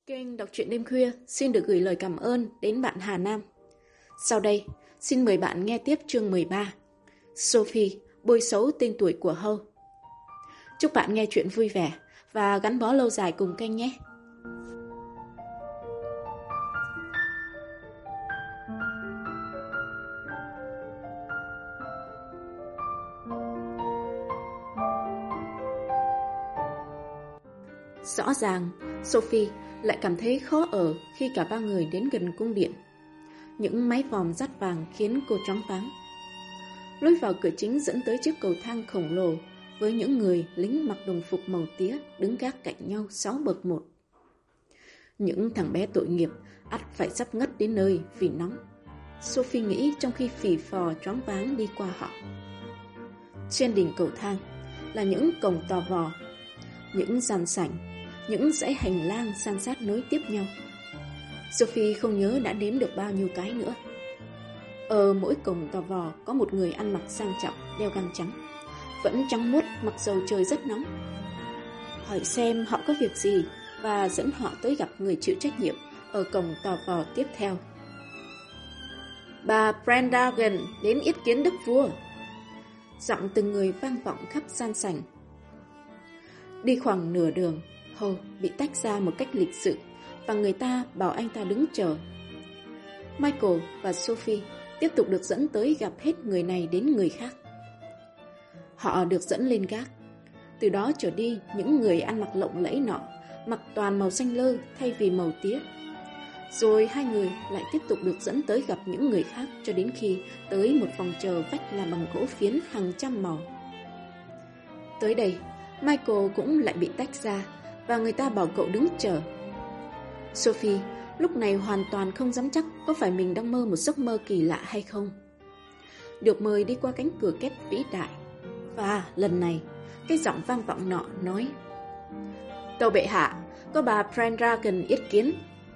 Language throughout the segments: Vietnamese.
Kênh Đọc truyện đêm khuya xin được gửi lời cảm ơn đến bạn Hà Nam. Sau đây, xin mời bạn nghe tiếp chương 13. Sophie, bôi xấu tên tuổi của Howe. Chúc bạn nghe chuyện vui vẻ và gắn bó lâu dài cùng kênh nhé. Rõ ràng, Sophie lại cảm thấy khó ở khi cả ba người đến gần cung điện. Những mái vòm dát vàng khiến cô choáng váng. Lối vào cửa chính dẫn tới chiếc cầu thang khổng lồ với những người lính mặc đồng phục màu tía đứng gác cạnh nhau 6 bậc một. Những thằng bé tội nghiệp ắt phải sắp ngất đến nơi vì nóng, Sophie nghĩ trong khi phì phò choáng váng đi qua họ. Trên đỉnh cầu thang là những cổng to vò, những gian sảnh, những dãy hành lang san sát nối tiếp nhau. Sophie không nhớ đã đếm được bao nhiêu cái nữa. Ở mỗi cổng to vò có một người ăn mặc sang trọng, đeo găng trắng, vẫn trắng muốt mặc dầu trời rất nóng. Hỏi xem họ có việc gì và dẫn họ tới gặp người chịu trách nhiệm ở cổng to vò tiếp theo. Bà Brandagen đến yết kiến đức vua. Giọng từng người vang vọng khắp gian sảnh. Đi khoảng nửa đường, Howe bị tách ra một cách lịch sự và người ta bảo anh ta đứng chờ. Michael và Sophie tiếp tục được dẫn tới gặp hết người này đến người khác. Họ được dẫn lên gác. Từ đó trở đi, những người ăn mặc lộng lẫy nọ mặc toàn màu xanh lơ thay vì màu tía. Rồi hai người lại tiếp tục được dẫn tới gặp những người khác cho đến khi tới một phòng chờ vách làm bằng gỗ phiến hàng trăm màu. Tới đây, Michael cũng lại bị tách ra và người ta bảo cậu đứng chờ. Sophie lúc này hoàn toàn không dám chắc có phải mình đang mơ một giấc mơ kỳ lạ hay không. Được mời đi qua cánh cửa kép vĩ đại, và lần này cái giọng vang vọng nọ nói: Tâu bệ hạ, có bà Brandagen yết kiến.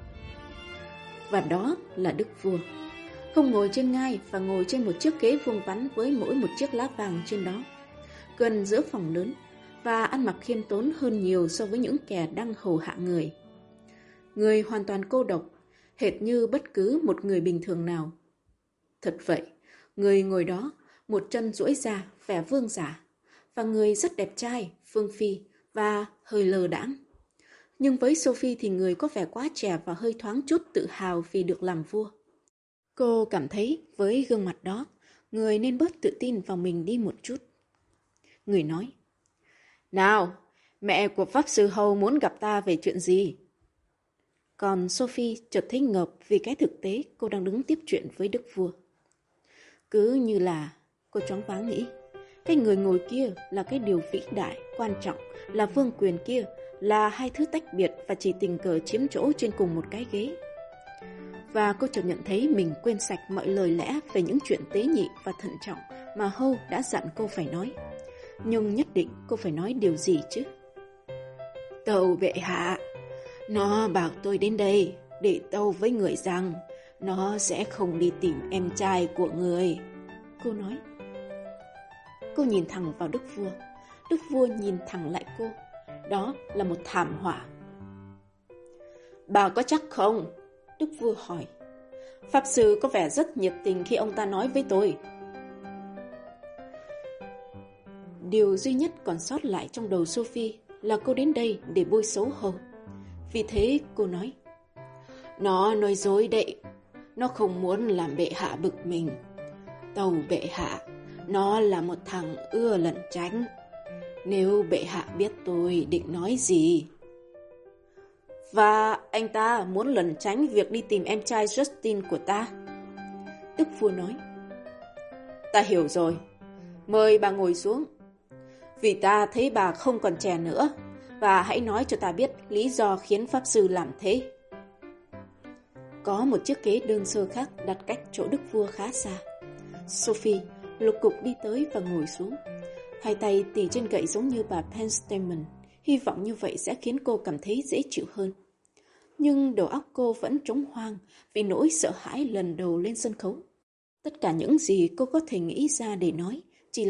Và đó là đức vua, không ngồi trên ngai và ngồi trên một chiếc ghế vuông vắn với mỗi một chiếc lá vàng trên đó, gần giữa phòng lớn, và ăn mặc khiêm tốn hơn nhiều so với những kẻ đang hầu hạ người. Người hoàn toàn cô độc, hệt như bất cứ một người bình thường nào. Thật vậy, người ngồi đó, một chân duỗi ra, vẻ vương giả, và người rất đẹp trai, phương phi và hơi lờ đãng. Nhưng với Sophie thì người có vẻ quá trẻ và hơi thoáng chút tự hào vì được làm vua. Cô cảm thấy với gương mặt đó, người nên bớt tự tin vào mình đi một chút. Người nói: Nào, mẹ của Pháp sư Howe muốn gặp ta về chuyện gì? Còn Sophie chợt thấy ngợp vì cái thực tế cô đang đứng tiếp chuyện với đức vua. Cứ như là cô choáng váng nghĩ, cái người ngồi kia là cái điều vĩ đại, quan trọng, là vương quyền kia, là hai thứ tách biệt và chỉ tình cờ chiếm chỗ trên cùng một cái ghế. Và cô chợt nhận thấy mình quên sạch mọi lời lẽ về những chuyện tế nhị và thận trọng mà Howe đã dặn cô phải nói. Nhưng nhất định cô phải nói điều gì chứ? Tâu bệ hạ, nó bảo tôi đến đây để tâu với người rằng nó sẽ không đi tìm em trai của người. Cô nói. Cô nhìn thẳng vào đức vua. Đức vua nhìn thẳng lại cô. Đó là một thảm họa. Bà có chắc không? Đức vua hỏi. Pháp sư có vẻ rất nhiệt tình khi ông ta nói với tôi. Điều duy nhất còn sót lại trong đầu Sophie là cô đến đây để bôi xấu Howe. Vì thế cô nói: Nó nói dối đấy. Nó không muốn làm bệ hạ bực mình. Tâu bệ hạ, nó là một thằng ưa lẩn tránh. Nếu bệ hạ biết tôi định nói gì. Và anh ta muốn lẩn tránh việc đi tìm em trai Justin của ta. Đức vua nói. Ta hiểu rồi. Mời bà ngồi xuống. Vì ta thấy bà không còn trẻ nữa, và hãy nói cho ta biết lý do khiến pháp sư làm thế. Có một chiếc ghế đơn sơ khác đặt cách chỗ đức vua khá xa. Sophie lục cục đi tới và ngồi xuống. Hai tay tì trên gậy giống như bà Penstamen. Hy vọng như vậy sẽ khiến cô cảm thấy dễ chịu hơn. Nhưng đầu óc cô vẫn trống hoang vì nỗi sợ hãi lần đầu lên sân khấu. Tất cả những gì cô có thể nghĩ ra để nói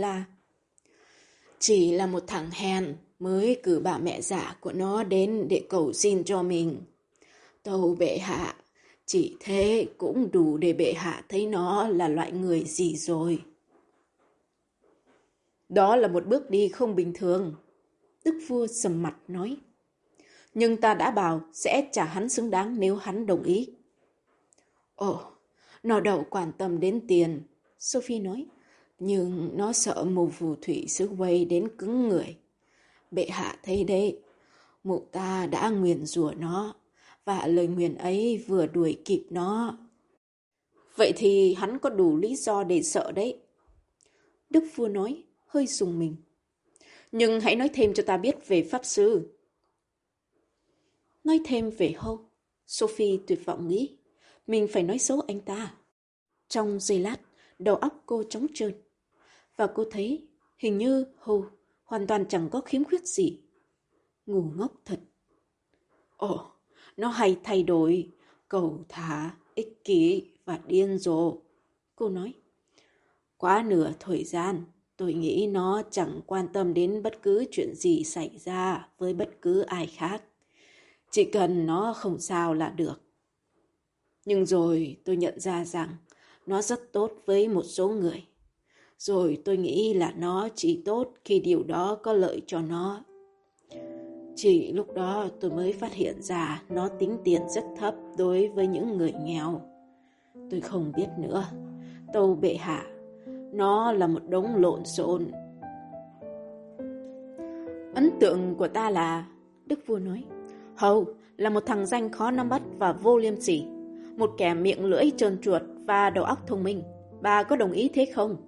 chỉ là một thằng hèn mới cử bà mẹ già của nó đến để cầu xin cho mình. Tâu bệ hạ, chỉ thế cũng đủ để bệ hạ thấy nó là loại người gì rồi. Đó là một bước đi không bình thường. Đức vua sầm mặt nói. Nhưng ta đã bảo sẽ trả hắn xứng đáng nếu hắn đồng ý. Ồ, nó đâu quan tâm đến tiền, Sophie nói. Nhưng nó sợ mù phù thủy xứ Wales đến cứng người. Bệ hạ thấy đấy, mụ ta đã nguyền rủa nó, và lời nguyền ấy vừa đuổi kịp nó. Vậy thì hắn có đủ lý do để sợ đấy. Đức vua nói, hơi rùng mình. Nhưng hãy nói thêm cho ta biết về pháp sư. Nói thêm về Hô. Sophie tuyệt vọng nghĩ, mình phải nói xấu anh ta. Trong giây lát, đầu óc cô trống trơn. Và cô thấy hình như Hô hoàn toàn chẳng có khiếm khuyết gì. Ngu ngốc thật. Ồ, nó hay thay đổi, cầu thả, ích kỷ và điên rồ. Cô nói, quá nửa thời gian, tôi nghĩ nó chẳng quan tâm đến bất cứ chuyện gì xảy ra với bất cứ ai khác. Chỉ cần nó không sao là được. Nhưng rồi tôi nhận ra rằng nó rất tốt với một số người. Rồi tôi nghĩ là nó chỉ tốt khi điều đó có lợi cho nó. Chỉ lúc đó tôi mới phát hiện ra nó tính tiền rất thấp đối với những người nghèo. Tôi không biết nữa. Tâu bệ hạ, nó là một đống lộn xộn. Ấn tượng của ta là, Đức vua nói, Hầu là một thằng danh khó nắm bắt và vô liêm sỉ. Một kẻ miệng lưỡi trơn truột và đầu óc thông minh. Bà có đồng ý thế không?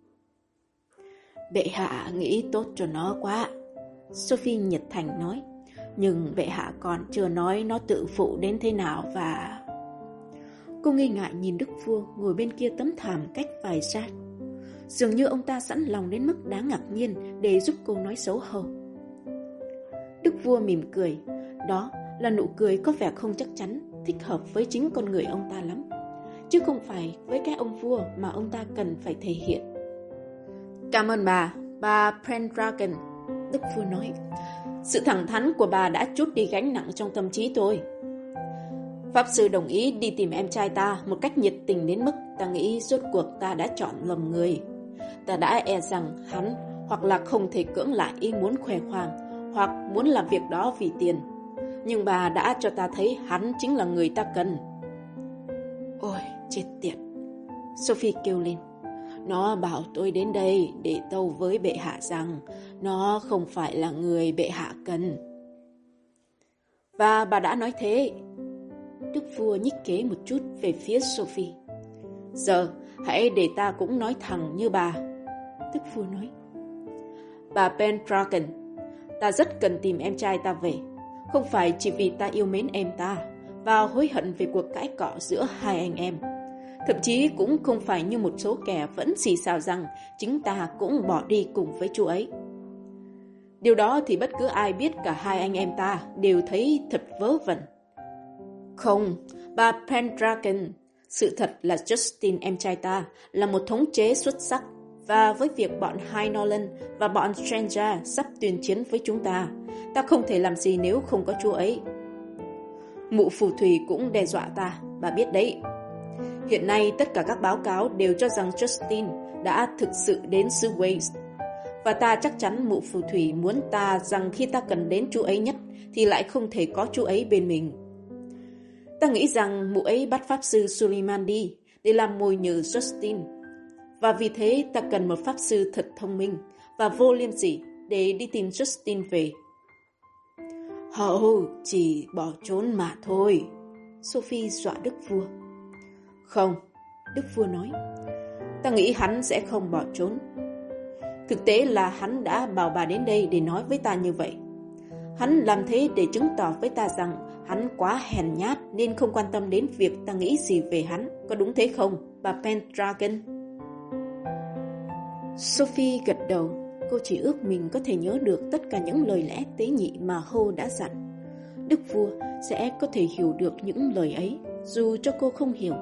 Bệ hạ nghĩ tốt cho nó quá, Sophie nhiệt thành nói. Nhưng bệ hạ còn chưa nói nó tự phụ đến thế nào và... Cô nghi ngại nhìn đức vua ngồi bên kia tấm thảm cách vài sát. Dường như ông ta sẵn lòng đến mức đáng ngạc nhiên để giúp cô nói xấu Hầu. Đức vua mỉm cười. Đó là nụ cười có vẻ không chắc chắn, thích hợp với chính con người ông ta lắm, chứ không phải với cái ông vua mà ông ta cần phải thể hiện. Cảm ơn bà Pendragon, Đức vua nói. Sự thẳng thắn của bà đã trút đi gánh nặng trong tâm trí tôi. Pháp sư đồng ý đi tìm em trai ta một cách nhiệt tình đến mức ta nghĩ rốt cuộc ta đã chọn lầm người. Ta đã e rằng hắn hoặc là không thể cưỡng lại ý muốn khoe khoang, hoặc muốn làm việc đó vì tiền. Nhưng bà đã cho ta thấy hắn chính là người ta cần. Ôi, chết tiệt! Sophie kêu lên. Nó bảo tôi đến đây để tâu với bệ hạ rằng nó không phải là người bệ hạ cần. Và bà đã nói thế. Đức vua nhích kế một chút về phía Sophie. Giờ hãy để ta cũng nói thẳng như bà. Đức vua nói. Bà Pendragon, ta rất cần tìm em trai ta về. Không phải chỉ vì ta yêu mến em ta và hối hận về cuộc cãi cọ giữa hai anh em. Thậm chí cũng không phải như một số kẻ vẫn xì xào rằng chính ta cũng bỏ đi cùng với chú ấy. Điều đó thì bất cứ ai biết cả hai anh em ta đều thấy thật vớ vẩn. Không, bà Pendragon, sự thật là Justin em trai ta là một thống chế xuất sắc, và với việc bọn High Norland và bọn Stranger sắp tuyên chiến với chúng ta không thể làm gì nếu không có chú ấy. Mụ phù thủy cũng đe dọa ta, bà biết đấy. Hiện nay tất cả các báo cáo đều cho rằng Justin đã thực sự đến xứ Wales. Và ta chắc chắn mụ phù thủy muốn ta rằng khi ta cần đến chú ấy nhất thì lại không thể có chú ấy bên mình. Ta nghĩ rằng mụ ấy bắt pháp sư Suleiman đi để làm mồi nhử Justin. Và vì thế ta cần một pháp sư thật thông minh và vô liêm sỉ để đi tìm Justin về. Hầu chỉ bỏ trốn mà thôi, Sophie dọa đức vua. Không, đức vua nói. Ta nghĩ hắn sẽ không bỏ trốn. Thực tế là hắn đã bảo bà đến đây để nói với ta như vậy. Hắn làm thế để chứng tỏ với ta rằng hắn quá hèn nhát nên không quan tâm đến việc ta nghĩ gì về hắn. Có đúng thế không, bà Pendragon? Sophie gật đầu. Cô chỉ ước mình có thể nhớ được tất cả những lời lẽ tế nhị mà Hô đã dặn. Đức vua sẽ có thể hiểu được những lời ấy, dù cho cô không hiểu.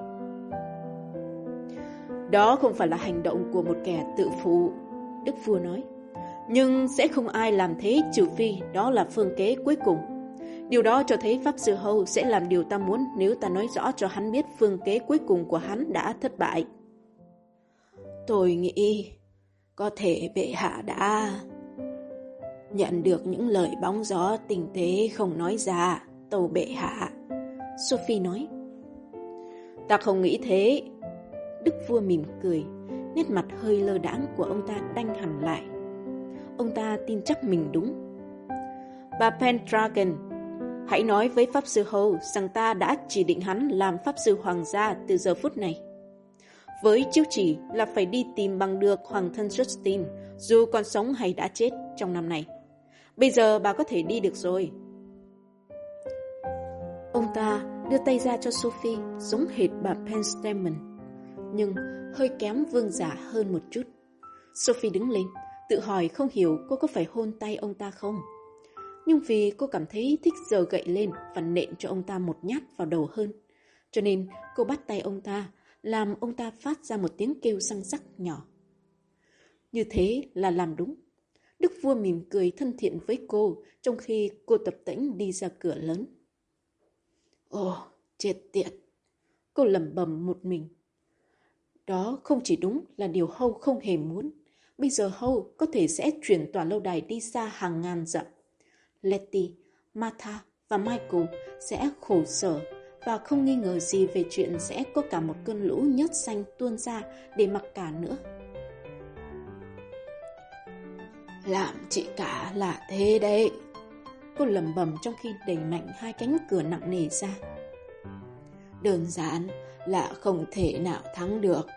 Đó không phải là hành động của một kẻ tự phụ, đức vua nói. Nhưng sẽ không ai làm thế trừ phi đó là phương kế cuối cùng. Điều đó cho thấy Pháp Sư Hầu sẽ làm điều ta muốn nếu ta nói rõ cho hắn biết phương kế cuối cùng của hắn đã thất bại. Tôi nghĩ có thể bệ hạ đã nhận được những lời bóng gió tinh tế không nói ra, tâu bệ hạ. Sophie nói. Ta không nghĩ thế. Đức vua mỉm cười, nét mặt hơi lơ đãng của ông ta đanh hẳn lại. Ông ta tin chắc mình đúng. Bà Pendragon, hãy nói với Pháp Sư Hầu rằng ta đã chỉ định hắn làm Pháp Sư Hoàng gia từ giờ phút này. Với chiếu chỉ là phải đi tìm bằng được Hoàng thân Justin, dù còn sống hay đã chết trong năm này. Bây giờ bà có thể đi được rồi. Ông ta đưa tay ra cho Sophie, giống hệt bà Pendragon, nhưng hơi kém vương giả hơn một chút. Sophie đứng lên, tự hỏi không hiểu cô có phải hôn tay ông ta không. Nhưng vì cô cảm thấy thích giơ gậy lên và nện cho ông ta một nhát vào đầu hơn, cho nên cô bắt tay ông ta, làm ông ta phát ra một tiếng kêu răng rắc nhỏ. Như thế là làm đúng. Đức vua mỉm cười thân thiện với cô, trong khi cô tập tễnh đi ra cửa lớn. Ồ, chết tiệt! Cô lẩm bẩm một mình. Đó không chỉ đúng là điều Hầu không hề muốn. Bây giờ Hầu có thể sẽ chuyển tòa lâu đài đi xa hàng ngàn dặm. Letty, Martha và Michael sẽ khổ sở và không nghi ngờ gì về chuyện sẽ có cả một cơn lũ nhớt xanh tuôn ra để mặc cả nữa. Làm chị cả là thế đấy. Cô lẩm bẩm trong khi đẩy mạnh hai cánh cửa nặng nề ra. Đơn giản là không thể nào thắng được.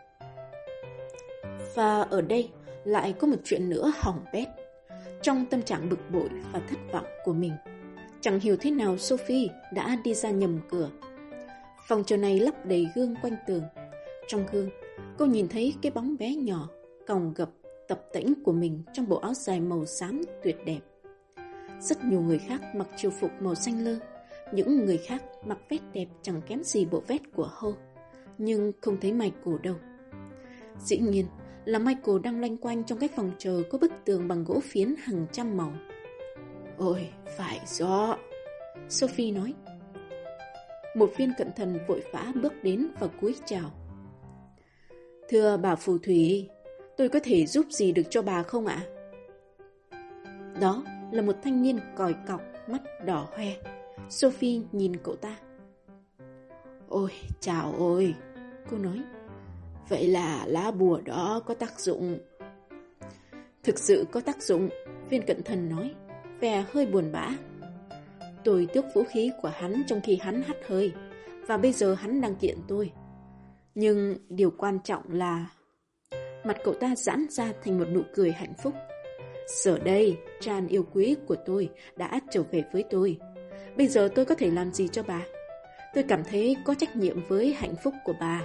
Và ở đây lại có một chuyện nữa hỏng bét. Trong tâm trạng bực bội và thất vọng của mình, chẳng hiểu thế nào Sophie đã đi ra nhầm cửa. Phòng chờ này lắp đầy gương quanh tường. Trong gương, cô nhìn thấy cái bóng bé nhỏ, còng gập, tập tễnh của mình trong bộ áo dài màu xám tuyệt đẹp. Rất nhiều người khác mặc triều phục màu xanh lơ, những người khác mặc vest đẹp chẳng kém gì bộ vest của Hầu, nhưng không thấy Michael đâu. Dĩ nhiên là Michael đang loanh quanh trong cái phòng chờ có bức tường bằng gỗ phiến hàng trăm màu. Ôi, phải rõ, Sophie nói. Một viên cận thần vội vã bước đến và cúi chào. Thưa bà phù thủy, tôi có thể giúp gì được cho bà không ạ? Đó là một thanh niên còi cọc, mắt đỏ hoe. Sophie nhìn cậu ta. Ôi, chào ôi, cô nói. Vậy là lá bùa đó có tác dụng? Thực sự có tác dụng, viên cận thần nói, vẻ hơi buồn bã. Tôi tước vũ khí của hắn trong khi hắn hắt hơi, và bây giờ hắn đang kiện tôi. Nhưng điều quan trọng là... Mặt cậu ta giãn ra thành một nụ cười hạnh phúc. Giờ đây, Chan yêu quý của tôi đã trở về với tôi. Bây giờ tôi có thể làm gì cho bà? Tôi cảm thấy có trách nhiệm với hạnh phúc của bà.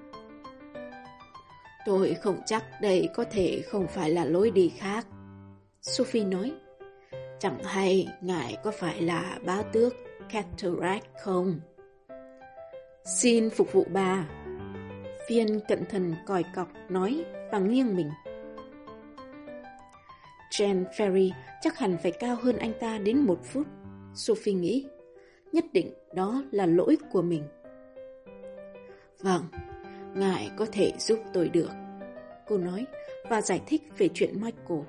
Tôi không chắc đây có thể không phải là lối đi khác, Sophie nói. Chẳng hay ngài có phải là bá tước Cataract không? Xin phục vụ bà, viên cận thần còi cọc nói và nghiêng mình. Jen Ferry chắc hẳn phải cao hơn anh ta đến 1 phút, Sophie nghĩ. Nhất định đó là lỗi của mình. Vâng, ngài có thể giúp tôi được, cô nói và giải thích về chuyện Michael.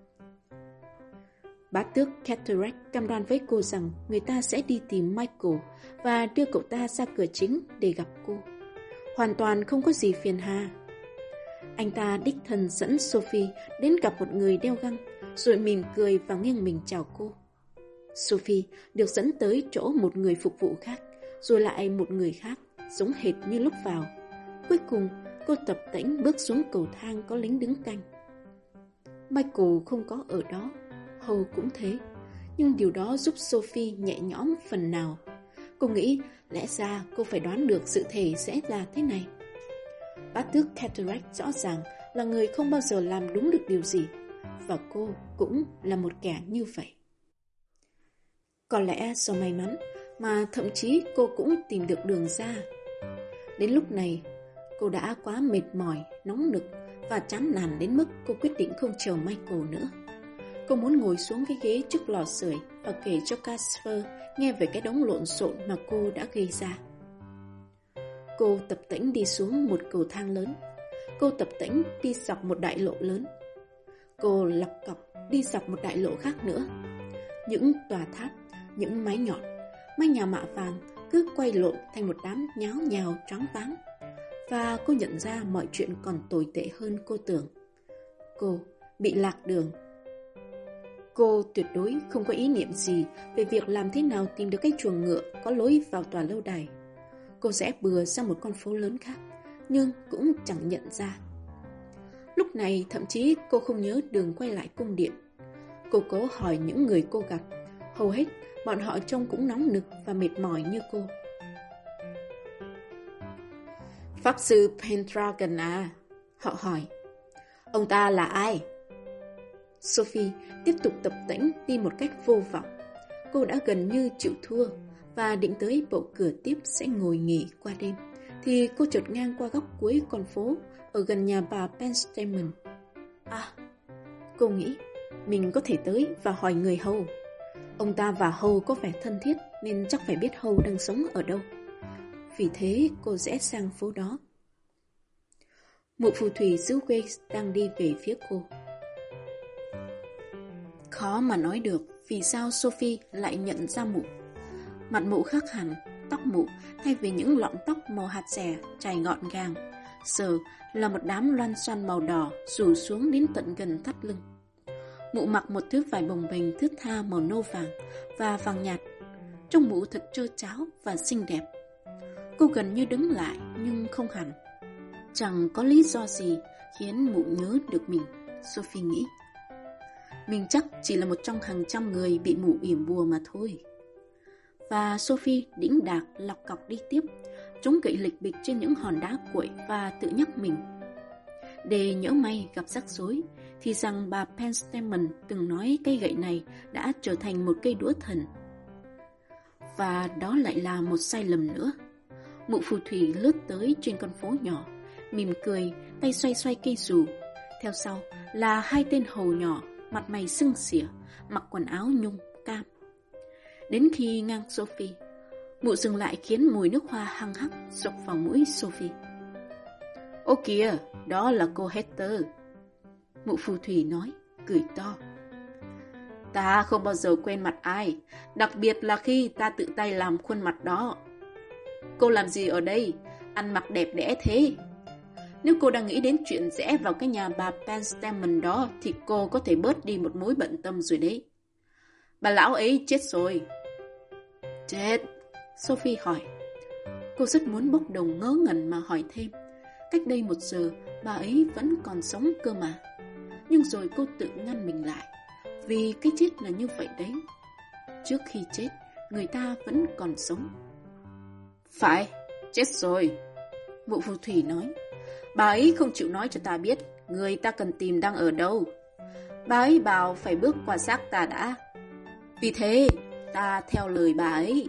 Bá tước Cataract cam đoan với cô rằng người ta sẽ đi tìm Michael và đưa cậu ta ra cửa chính để gặp cô. Hoàn toàn không có gì phiền hà. Anh ta đích thân dẫn Sophie đến gặp một người đeo găng, rồi mỉm cười và nghiêng mình chào cô. Sophie được dẫn tới chỗ một người phục vụ khác, rồi lại một người khác, giống hệt như lúc vào. Cuối cùng, cô tập tễnh bước xuống cầu thang có lính đứng canh. Michael không có ở đó, Hầu cũng thế, nhưng điều đó giúp Sophie nhẹ nhõm phần nào. Cô nghĩ lẽ ra cô phải đoán được sự thể sẽ là thế này. Bá tước Cataract rõ ràng là người không bao giờ làm đúng được điều gì, và cô cũng là một kẻ như vậy. Có lẽ do may mắn mà thậm chí cô cũng tìm được đường ra. Đến lúc này, cô đã quá mệt mỏi, nóng nực và chán nản đến mức cô quyết định không chờ Michael nữa. Cô muốn ngồi xuống cái ghế trước lò sưởi và kể cho Casper nghe về cái đống lộn xộn mà cô đã gây ra. Cô tập tễnh đi xuống một cầu thang lớn. Cô tập tễnh đi dọc một đại lộ lớn. Cô lọc cọc đi dọc một đại lộ khác nữa. Những tòa tháp, những mái nhọn, mái nhà mạ vàng cứ quay lộn thành một đám nháo nhào choáng váng. Và cô nhận ra mọi chuyện còn tồi tệ hơn cô tưởng. Cô bị lạc đường. Cô tuyệt đối không có ý niệm gì về việc làm thế nào tìm được cái chuồng ngựa có lối vào tòa lâu đài. Cô rẽ bừa sang một con phố lớn khác, nhưng cũng chẳng nhận ra. Lúc này thậm chí cô không nhớ đường quay lại cung điện. Cô cố hỏi những người cô gặp. Hầu hết bọn họ trông cũng nóng nực và mệt mỏi như cô. Pháp sư Pendragon à? Họ hỏi. Ông ta là ai? Sophie tiếp tục tập tễnh đi một cách vô vọng. Cô đã gần như chịu thua và định tới bộ cửa tiếp sẽ ngồi nghỉ qua đêm, thì cô chợt ngang qua góc cuối con phố ở gần nhà bà Penstamen. À, cô nghĩ mình có thể tới và hỏi người hầu. Ông ta và hầu có vẻ thân thiết nên chắc phải biết hầu đang sống ở đâu. Vì thế cô rẽ sang phố đó. Mụ phù thủy xứ Wales đang đi về phía cô. Khó mà nói được vì sao Sophie lại nhận ra mụ. Mặt mụ khác hẳn, tóc mụ thay vì những lọn tóc màu hạt dẻ chải gọn gàng, giờ là một đám loăn xoăn màu đỏ rủ xuống đến tận gần thắt lưng. Mụ mặc một thứ vải bồng bềnh thướt tha màu nâu vàng và vàng nhạt. Trông mụ thật trơ tráo và xinh đẹp. Cô gần như đứng lại nhưng không hẳn. Chẳng có lý do gì khiến mụ nhớ được mình, Sophie nghĩ. Mình chắc chỉ là một trong hàng trăm người bị mụ yểm bùa mà thôi. Và Sophie đĩnh đạc lọc cọc đi tiếp, chống gậy lịch bịch trên những hòn đá cuội và tự nhắc mình. Để nhỡ may gặp rắc rối, thì rằng bà Penstamen từng nói cây gậy này đã trở thành một cây đũa thần. Và đó lại là một sai lầm nữa. Mụ phù thủy lướt tới trên con phố nhỏ, mỉm cười, tay xoay xoay cây dù. Theo sau là hai tên hầu nhỏ, mặt mày sưng xỉa, mặc quần áo nhung, cam. Đến khi ngang Sophie, mụ dừng lại khiến mùi nước hoa hăng hắc xộc vào mũi Sophie. Ô kìa, đó là cô Heather. Mụ phù thủy nói, cười to. Ta không bao giờ quên mặt ai, đặc biệt là khi ta tự tay làm khuôn mặt đó. Cô làm gì ở đây, ăn mặc đẹp đẽ thế? Nếu cô đang nghĩ đến chuyện rẽ vào cái nhà bà Penstamen đó, thì cô có thể bớt đi một mối bận tâm rồi đấy. Bà lão ấy chết rồi. Chết? Sophie hỏi. Cô rất muốn bốc đồng ngớ ngẩn mà hỏi thêm. Cách đây 1 giờ, bà ấy vẫn còn sống cơ mà. Nhưng rồi cô tự ngăn mình lại. Vì cái chết là như vậy đấy. Trước khi chết, người ta vẫn còn sống. Phải, chết rồi. Mụ phù thủy nói. Bà ấy không chịu nói cho ta biết người ta cần tìm đang ở đâu. Bà ấy bảo phải bước qua xác ta đã. Vì thế, ta theo lời bà ấy.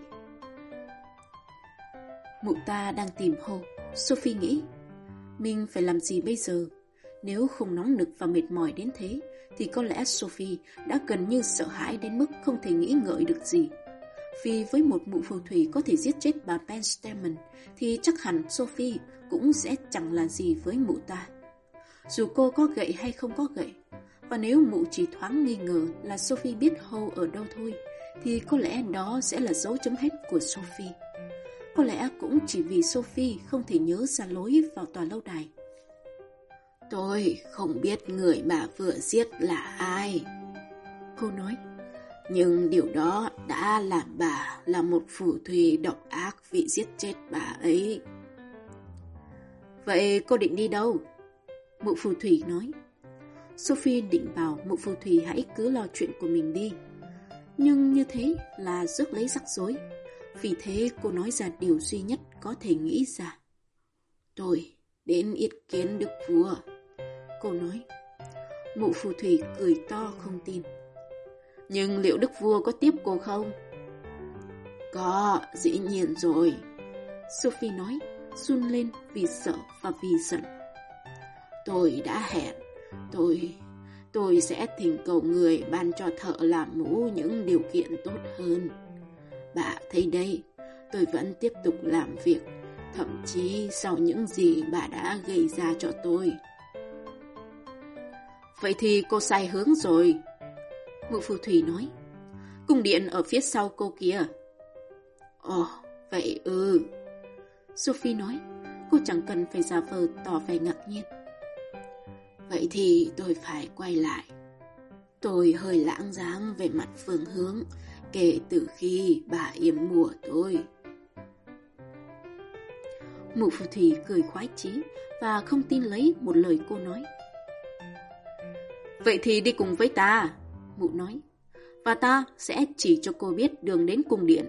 Mụ ta đang tìm hầu. Sophie nghĩ, mình phải làm gì bây giờ? Nếu không nóng nực và mệt mỏi đến thế, thì có lẽ Sophie đã gần như sợ hãi đến mức không thể nghĩ ngợi được gì. Vì với một mụ phù thủy có thể giết chết bà Penstamen, thì chắc hẳn Sophie cũng sẽ chẳng là gì với mụ ta. Dù cô có gậy hay không có gậy, và nếu mụ chỉ thoáng nghi ngờ là Sophie biết Hầu ở đâu thôi, thì có lẽ đó sẽ là dấu chấm hết của Sophie. Có lẽ cũng chỉ vì Sophie không thể nhớ ra lối vào tòa lâu đài. Tôi không biết người bà vừa giết là ai, cô nói. Nhưng điều đó đã làm bà là một phù thủy độc ác vì giết chết bà ấy. Vậy cô định đi đâu? Mụ phù thủy nói. Sophie định bảo mụ phù thủy hãy cứ lo chuyện của mình đi. Nhưng như thế là rước lấy rắc rối. Vì thế cô nói ra điều duy nhất có thể nghĩ ra. Tôi đến yết kiến đức vua, cô nói. Mụ phù thủy cười to không tin. Nhưng liệu đức vua có tiếp cô không? Có, dĩ nhiên rồi, Sophie nói, run lên vì sợ và vì giận. Tôi đã hẹn, tôi sẽ thỉnh cầu người ban cho thợ làm mũ những điều kiện tốt hơn. Bà thấy đây, tôi vẫn tiếp tục làm việc, thậm chí sau những gì bà đã gây ra cho tôi. Vậy thì cô sai hướng rồi, Mụ phù thủy nói. Cung điện ở phía sau cô kia. Ồ, vậy Sophie nói. Cô chẳng cần phải giả vờ tỏ vẻ ngạc nhiên. Vậy thì tôi phải quay lại. Tôi hơi lãng dáng về mặt phương hướng kể từ khi bà yểm mùa tôi. Mụ phù thủy cười khoái chí và không tin lấy một lời cô nói. Vậy thì đi cùng với ta, mụ nói, và ta sẽ chỉ cho cô biết đường đến cung điện.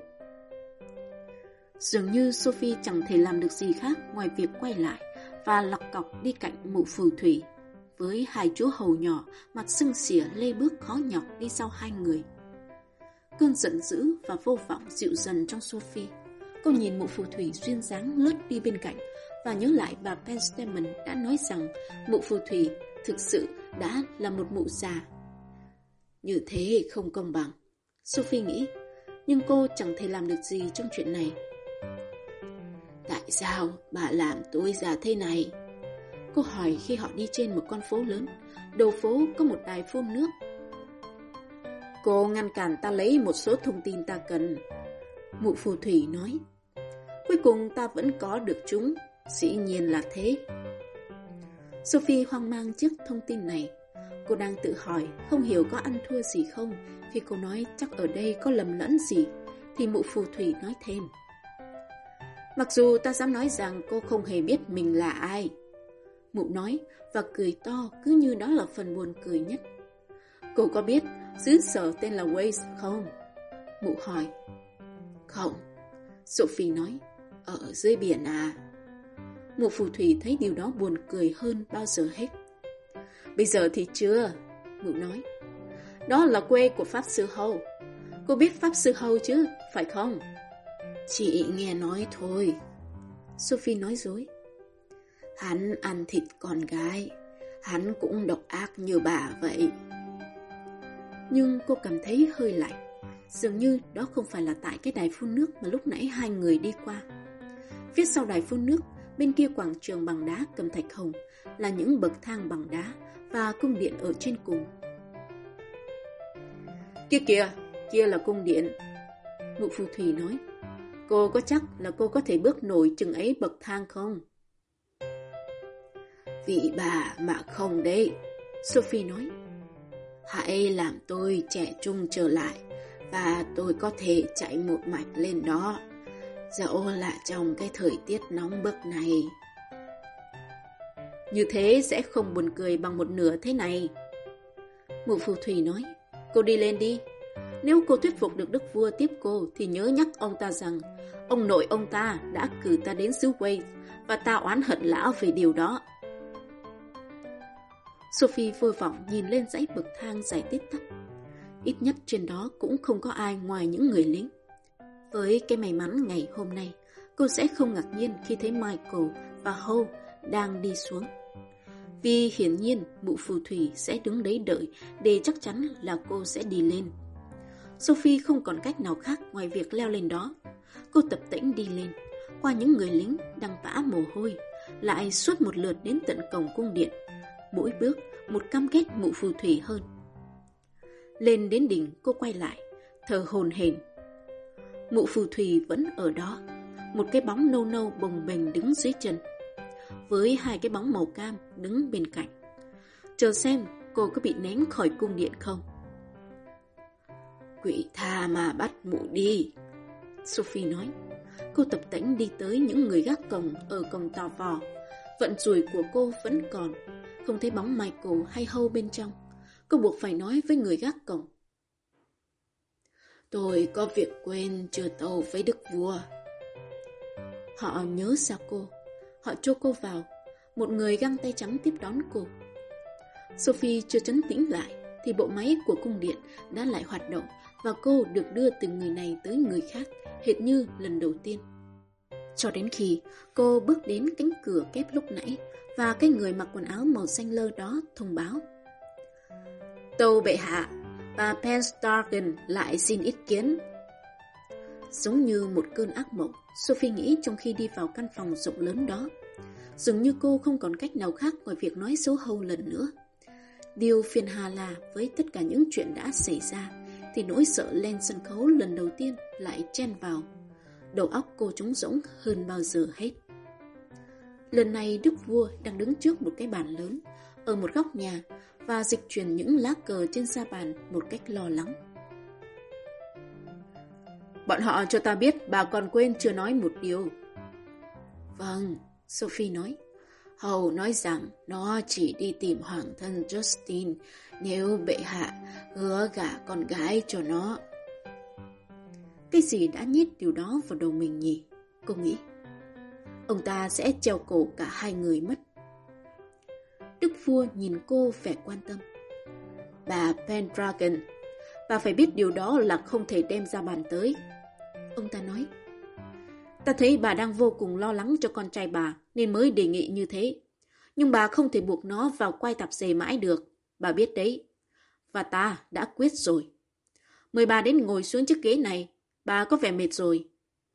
Dường như Sophie chẳng thể làm được gì khác ngoài việc quay lại và lọc cọc đi cạnh mụ phù thủy, với hai chú hầu nhỏ mặt sưng xỉa lê bước khó nhọc đi sau hai người. Cơn giận dữ và vô vọng dịu dần trong Sophie. Cô nhìn mụ phù thủy duyên dáng lướt đi bên cạnh và nhớ lại bà Penstamen đã nói rằng mụ phù thủy thực sự đã là một mụ già. Như thế không công bằng, Sophie nghĩ, nhưng cô chẳng thể làm được gì trong chuyện này. Tại sao bà làm tôi già thế này? Cô hỏi khi họ đi trên một con phố lớn, đầu phố có một đài phun nước. Cô ngăn cản ta lấy một số thông tin ta cần, mụ phù thủy nói. Cuối cùng ta vẫn có được chúng, dĩ nhiên là thế. Sophie hoang mang trước thông tin này. Cô đang tự hỏi không hiểu có ăn thua gì không. Khi cô nói chắc ở đây có lầm lẫn gì, thì mụ phù thủy nói thêm. Mặc dù ta dám nói rằng cô không hề biết mình là ai, mụ nói và cười to cứ như đó là phần buồn cười nhất. Cô có biết xứ sở tên là Wales không? Mụ hỏi. Không, Sophie nói. Ở dưới biển à? Mụ phù thủy thấy điều đó buồn cười hơn bao giờ hết. Bây giờ thì chưa, mụ nói. Đó là quê của Pháp Sư Hầu. Cô biết Pháp Sư Hầu chứ, phải không? Chị nghe nói thôi, Sophie nói dối. Hắn ăn thịt con gái, hắn cũng độc ác như bà vậy. Nhưng cô cảm thấy hơi lạnh. Dường như đó không phải là tại cái đài phun nước mà lúc nãy hai người đi qua. Phía sau đài phun nước, bên kia quảng trường bằng đá cẩm thạch hồng, là những bậc thang bằng đá và cung điện ở trên cùng. Kia kìa, kia là cung điện, mụ phù thủy nói. Cô có chắc là cô có thể bước nổi chừng ấy bậc thang không? Vị bà mà không đấy, Sophie nói. Hãy làm tôi trẻ trung trở lại và tôi có thể chạy một mạch lên đó, dẫu là trong cái thời tiết nóng bức này. Như thế sẽ không buồn cười bằng một nửa thế này, mụ phù thủy nói. Cô đi lên đi. Nếu cô thuyết phục được đức vua tiếp cô thì nhớ nhắc ông ta rằng ông nội ông ta đã cử ta đến xứ Wales và ta oán hận lão về điều đó. Sophie vô vọng nhìn lên dãy bậc thang dài tít tắp. Ít nhất trên đó cũng không có ai ngoài những người lính. Với cái may mắn ngày hôm nay, cô sẽ không ngạc nhiên khi thấy Michael và Hole đang đi xuống. Vì hiển nhiên mụ phù thủy sẽ đứng đấy đợi để chắc chắn là cô sẽ đi lên. Sophie không còn cách nào khác ngoài việc leo lên đó. Cô tập tễnh đi lên, qua những người lính đang vã mồ hôi, lại suốt một lượt đến tận cổng cung điện. Mỗi bước một cam kết mụ phù thủy hơn. Lên đến đỉnh, cô quay lại, thở hổn hển. Mụ phù thủy vẫn ở đó, một cái bóng nâu nâu bồng bềnh đứng dưới chân, với hai cái bóng màu cam đứng bên cạnh. Chờ xem cô có bị ném khỏi cung điện không. Quỷ tha mà bắt mụ đi, Sophie nói. Cô tập tễnh đi tới những người gác cổng ở cổng tò vò. Vận rủi của cô vẫn còn, không thấy bóng Michael hay Hole bên trong. Cô buộc phải nói với người gác cổng. Tôi có việc quên chưa tâu với đức vua. Họ nhớ ra cô. Họ cho cô vào. Một người găng tay trắng tiếp đón cô. Sophie chưa trấn tĩnh lại thì bộ máy của cung điện đã lại hoạt động và cô được đưa từ người này tới người khác, hệt như lần đầu tiên. Cho đến khi cô bước đến cánh cửa kép lúc nãy và cái người mặc quần áo màu xanh lơ đó thông báo. Tâu bệ hạ, bà Pendragon lại xin ý kiến. Giống như một cơn ác mộng, Sophie nghĩ trong khi đi vào căn phòng rộng lớn đó. Dường như cô không còn cách nào khác ngoài việc nói xấu hâu lần nữa. Điều phiền hà là với tất cả những chuyện đã xảy ra, thì nỗi sợ lên sân khấu lần đầu tiên lại chen vào. Đầu óc cô trống rỗng hơn bao giờ hết. Lần này đức vua đang đứng trước một cái bàn lớn ở một góc nhà và dịch chuyển những lá cờ trên sa bàn một cách lo lắng. Bọn họ cho ta biết bà còn quên chưa nói một điều. Vâng, Sophie nói. Hầu nói rằng nó chỉ đi tìm hoàng thân Justin nếu bệ hạ hứa gả con gái cho nó. Cái gì đã nhét điều đó vào đầu mình nhỉ? Cô nghĩ. Ông ta sẽ treo cổ cả hai người mất. Đức vua nhìn cô vẻ quan tâm. Bà Pendragon, bà phải biết điều đó là không thể đem ra bàn tới. Ông ta nói. Ta thấy bà đang vô cùng lo lắng cho con trai bà nên mới đề nghị như thế. Nhưng bà không thể buộc nó vào quay tạp dề mãi được. Bà biết đấy. Và ta đã quyết rồi. Mời bà đến ngồi xuống chiếc ghế này. Bà có vẻ mệt rồi.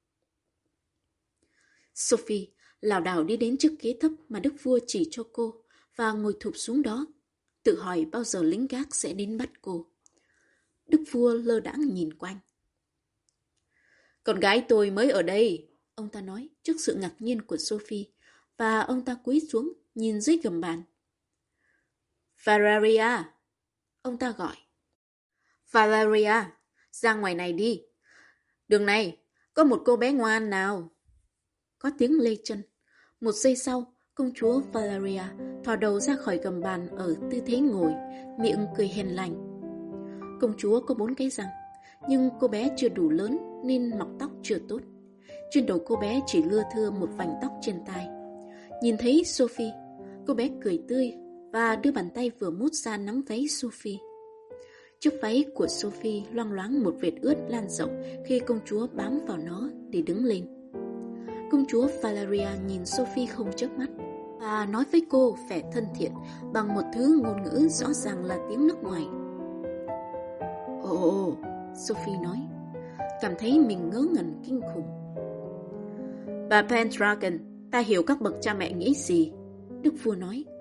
Sophie lảo đảo đi đến chiếc ghế thấp mà đức vua chỉ cho cô và ngồi thụp xuống đó. Tự hỏi bao giờ lính gác sẽ đến bắt cô. Đức vua lơ đãng nhìn quanh. Con gái tôi mới ở đây, ông ta nói trước sự ngạc nhiên của Sophie, và ông ta cúi xuống nhìn dưới gầm bàn. Valeria, ông ta gọi. Valeria, ra ngoài này đi. Đường này, có một cô bé ngoan nào. Có tiếng lê chân. Một giây sau, công chúa Valeria thò đầu ra khỏi gầm bàn ở tư thế ngồi, miệng cười hiền lành. Công chúa có 4 cái răng, nhưng cô bé chưa đủ lớn nên mọc tóc chưa tốt. Trên đầu cô bé chỉ lưa thưa một vành tóc trên tai. Nhìn thấy Sophie, cô bé cười tươi và đưa bàn tay vừa mút ra nắm váy Sophie. Chiếc váy của Sophie loang loáng một vệt ướt lan rộng khi công chúa bám vào nó để đứng lên. Công chúa Valeria nhìn Sophie không chớp mắt và nói với cô vẻ thân thiện bằng một thứ ngôn ngữ rõ ràng là tiếng nước ngoài. Ồ, Sophie nói, cảm thấy mình ngớ ngẩn kinh khủng. Bà Pendragon, ta hiểu các bậc cha mẹ nghĩ gì, đức vua nói.